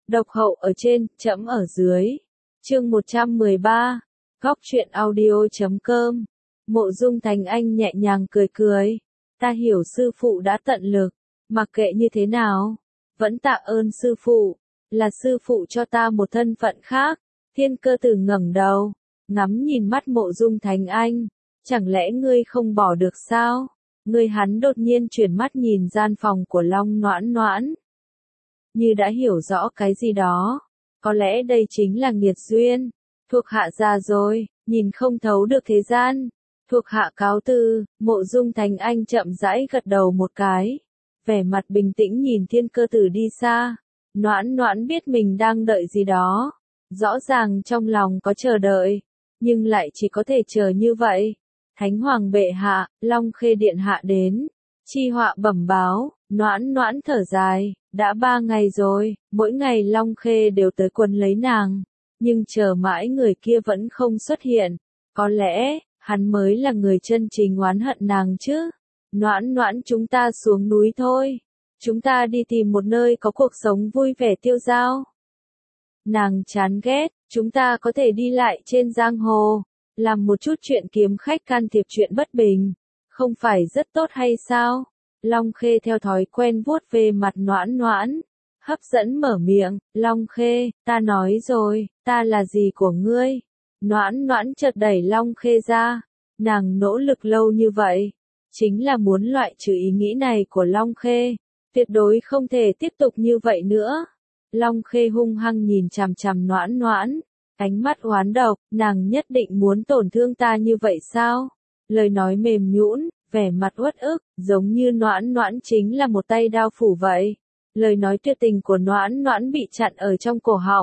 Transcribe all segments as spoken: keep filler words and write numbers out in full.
Độc hậu ở trên, trẫm ở dưới. Chương một trăm mười ba. Góc truyện audio chấm com. Mộ Dung Thành Anh nhẹ nhàng cười cười. Ta hiểu sư phụ đã tận lực, mặc kệ như thế nào, vẫn tạ ơn sư phụ, là sư phụ cho ta một thân phận khác. Thiên Cơ Tử ngẩng đầu, ngắm nhìn mắt Mộ Dung Thành Anh, chẳng lẽ ngươi không bỏ được sao? Ngươi hắn đột nhiên chuyển mắt nhìn gian phòng của Long Noãn Noãn, như đã hiểu rõ cái gì đó, có lẽ đây chính là nghiệt duyên. Thuộc hạ già rồi, nhìn không thấu được thế gian. Thuộc hạ cáo từ. Mộ Dung Thành Anh chậm rãi gật đầu một cái, vẻ mặt bình tĩnh nhìn Thiên Cơ Tử đi xa. Noãn Noãn biết mình đang đợi gì đó, rõ ràng trong lòng có chờ đợi, nhưng lại chỉ có thể chờ như vậy. Thánh Hoàng bệ hạ, Long Khê điện hạ đến, chi họa bẩm báo. Noãn Noãn thở dài, đã ba ngày rồi, mỗi ngày Long Khê đều tới quấn lấy nàng, nhưng chờ mãi người kia vẫn không xuất hiện. Có lẽ hắn mới là người chân chính oán hận nàng chứ. Noãn Noãn, chúng ta xuống núi thôi, chúng ta đi tìm một nơi có cuộc sống vui vẻ tiêu dao. Nàng chán ghét, chúng ta có thể đi lại trên giang hồ, làm một chút chuyện kiếm khách can thiệp chuyện bất bình, không phải rất tốt hay sao? Long Khê theo thói quen vuốt về mặt Noãn Noãn, hấp dẫn mở miệng. Long Khê, ta nói rồi, ta là gì của ngươi? Noãn Noãn chợt đẩy Long Khê ra, nàng nỗ lực lâu như vậy, chính là muốn loại trừ ý nghĩ này của Long Khê, tuyệt đối không thể tiếp tục như vậy nữa. Long Khê hung hăng nhìn chằm chằm Noãn Noãn, ánh mắt oán độc, nàng nhất định muốn tổn thương ta như vậy sao? Lời nói mềm nhũn, vẻ mặt uất ức, giống như Noãn Noãn chính là một tay đao phủ vậy. Lời nói tuyệt tình của Noãn Noãn bị chặn ở trong cổ họng.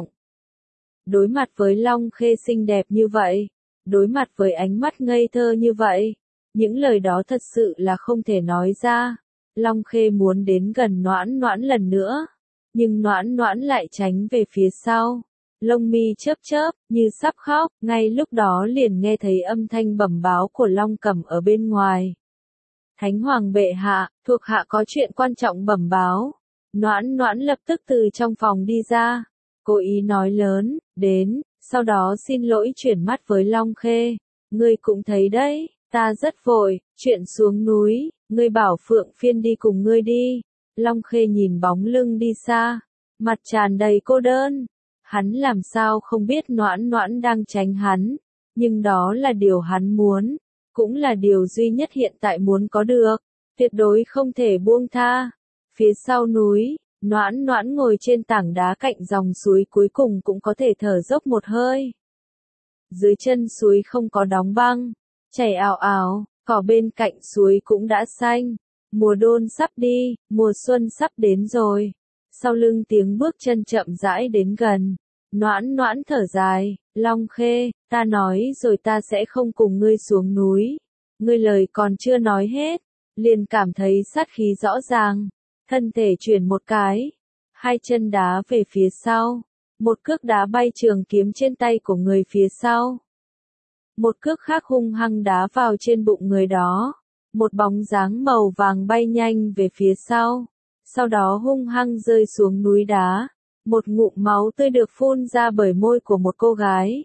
Đối mặt với Long Khê xinh đẹp như vậy, đối mặt với ánh mắt ngây thơ như vậy, những lời đó thật sự là không thể nói ra. Long Khê muốn đến gần Noãn Noãn lần nữa, nhưng Noãn Noãn lại tránh về phía sau, lông mi chớp chớp, như sắp khóc. Ngay lúc đó liền nghe thấy âm thanh bẩm báo của Long Cẩm ở bên ngoài. Thánh Hoàng bệ hạ, thuộc hạ có chuyện quan trọng bẩm báo. Noãn Noãn lập tức từ trong phòng đi ra, cố ý nói lớn, đến, sau đó xin lỗi chuyển mắt với Long Khê. Ngươi cũng thấy đấy, ta rất vội, chuyện xuống núi, ngươi bảo Phượng Phiên đi cùng ngươi đi. Long Khê nhìn bóng lưng đi xa, mặt tràn đầy cô đơn. Hắn làm sao không biết Noãn Noãn đang tránh hắn, nhưng đó là điều hắn muốn, cũng là điều duy nhất hiện tại muốn có được, tuyệt đối không thể buông tha. Phía sau núi, Noãn Noãn ngồi trên tảng đá cạnh dòng suối, cuối cùng cũng có thể thở dốc một hơi. Dưới chân suối không có đóng băng, chảy ào ào, cỏ bên cạnh suối cũng đã xanh. Mùa đôn sắp đi, mùa xuân sắp đến rồi. Sau lưng tiếng bước chân chậm rãi đến gần, Noãn Noãn thở dài, Long Khê, ta nói rồi ta sẽ không cùng ngươi xuống núi. Ngươi lời còn chưa nói hết, liền cảm thấy sát khí rõ ràng, thân thể chuyển một cái, hai chân đá về phía sau, một cước đá bay trường kiếm trên tay của người phía sau. Một cước khác hung hăng đá vào trên bụng người đó, một bóng dáng màu vàng bay nhanh về phía sau, sau đó hung hăng rơi xuống núi đá. Một ngụm máu tươi được phun ra bởi môi của một cô gái.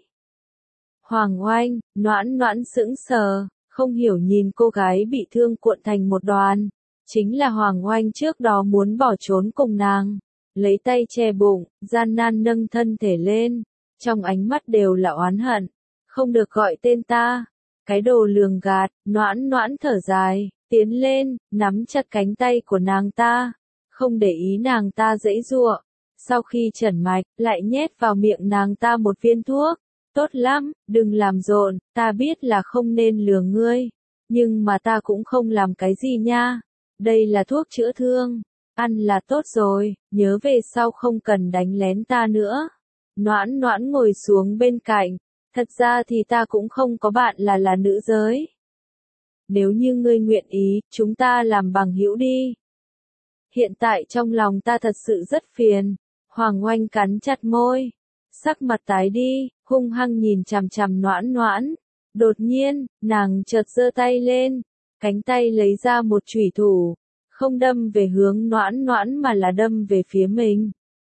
Hoàng Oanh, Noãn Noãn sững sờ, không hiểu nhìn cô gái bị thương cuộn thành một đoàn. Chính là Hoàng Oanh trước đó muốn bỏ trốn cùng nàng. Lấy tay che bụng, gian nan nâng thân thể lên. Trong ánh mắt đều là oán hận. Không được gọi tên ta. Cái đồ lường gạt. Noãn Noãn thở dài, tiến lên, nắm chặt cánh tay của nàng ta. Không để ý nàng ta giãy giụa. Sau khi trần mạch, lại nhét vào miệng nàng ta một viên thuốc. Tốt lắm, đừng làm rộn, ta biết là không nên lừa ngươi, nhưng mà ta cũng không làm cái gì nha. Đây là thuốc chữa thương, ăn là tốt rồi, nhớ về sau không cần đánh lén ta nữa. Noãn Noãn ngồi xuống bên cạnh, thật ra thì ta cũng không có bạn là là nữ giới. Nếu như ngươi nguyện ý, chúng ta làm bằng hữu đi. Hiện tại trong lòng ta thật sự rất phiền. Hoàng Oanh cắn chặt môi, sắc mặt tái đi, hung hăng nhìn chằm chằm Noãn Noãn. Đột nhiên, nàng chợt giơ tay lên, cánh tay lấy ra một chủy thủ, không đâm về hướng Noãn Noãn mà là đâm về phía mình.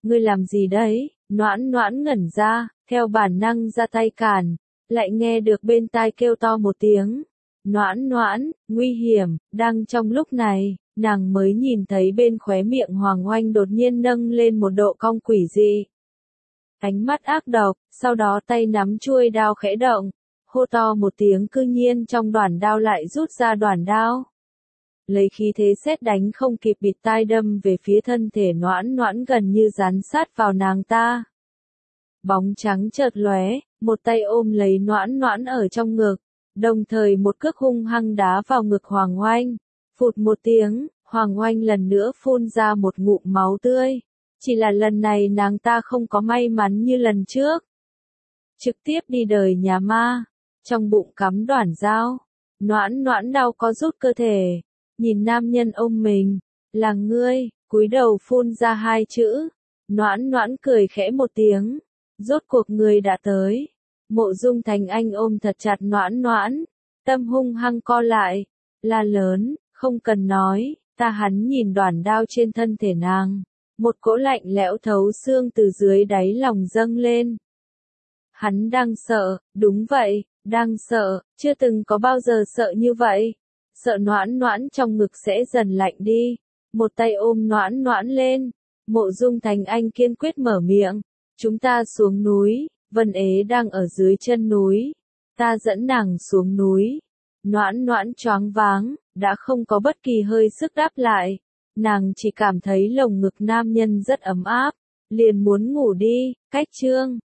Ngươi làm gì đấy? Noãn noãn ngẩn ra, theo bản năng ra tay cản, lại nghe được bên tai kêu to một tiếng. Noãn noãn, nguy hiểm, đang trong lúc này, nàng mới nhìn thấy bên khóe miệng Hoàng Oanh đột nhiên nâng lên một độ cong quỷ dị. Ánh mắt ác độc, sau đó tay nắm chuôi đao khẽ động, hô to một tiếng, cư nhiên trong đoản đao lại rút ra đoản đao. Lấy khí thế sét đánh không kịp bịt tai đâm về phía thân thể noãn noãn gần như dán sát vào nàng ta. Bóng trắng chợt lóe, một tay ôm lấy noãn noãn ở trong ngực, đồng thời một cước hung hăng đá vào ngực Hoàng Oanh. Phụt một tiếng, Hoàng Oanh lần nữa phun ra một ngụm máu tươi. Chỉ là lần này nàng ta không có may mắn như lần trước. Trực tiếp đi đời nhà ma, trong bụng cắm đoản dao. Noãn noãn đau có rút cơ thể, nhìn nam nhân ôm mình, là ngươi, cúi đầu phun ra hai chữ. Noãn noãn cười khẽ một tiếng, rốt cuộc ngươi đã tới. Mộ Dung Thành Anh ôm thật chặt noãn noãn, tâm hung hăng co lại, la lớn, không cần nói, ta. Hắn nhìn đoản đao trên thân thể nàng, một cỗ lạnh lẽo thấu xương từ dưới đáy lòng dâng lên. Hắn đang sợ, đúng vậy, đang sợ, chưa từng có bao giờ sợ như vậy. Sợ noãn noãn trong ngực sẽ dần lạnh đi, một tay ôm noãn noãn lên. Mộ Dung Thành Anh kiên quyết mở miệng, chúng ta xuống núi, Vân Ế đang ở dưới chân núi, ta dẫn nàng xuống núi. Noãn noãn choáng váng, đã không có bất kỳ hơi sức đáp lại, nàng chỉ cảm thấy lồng ngực nam nhân rất ấm áp, liền muốn ngủ đi. Cách chương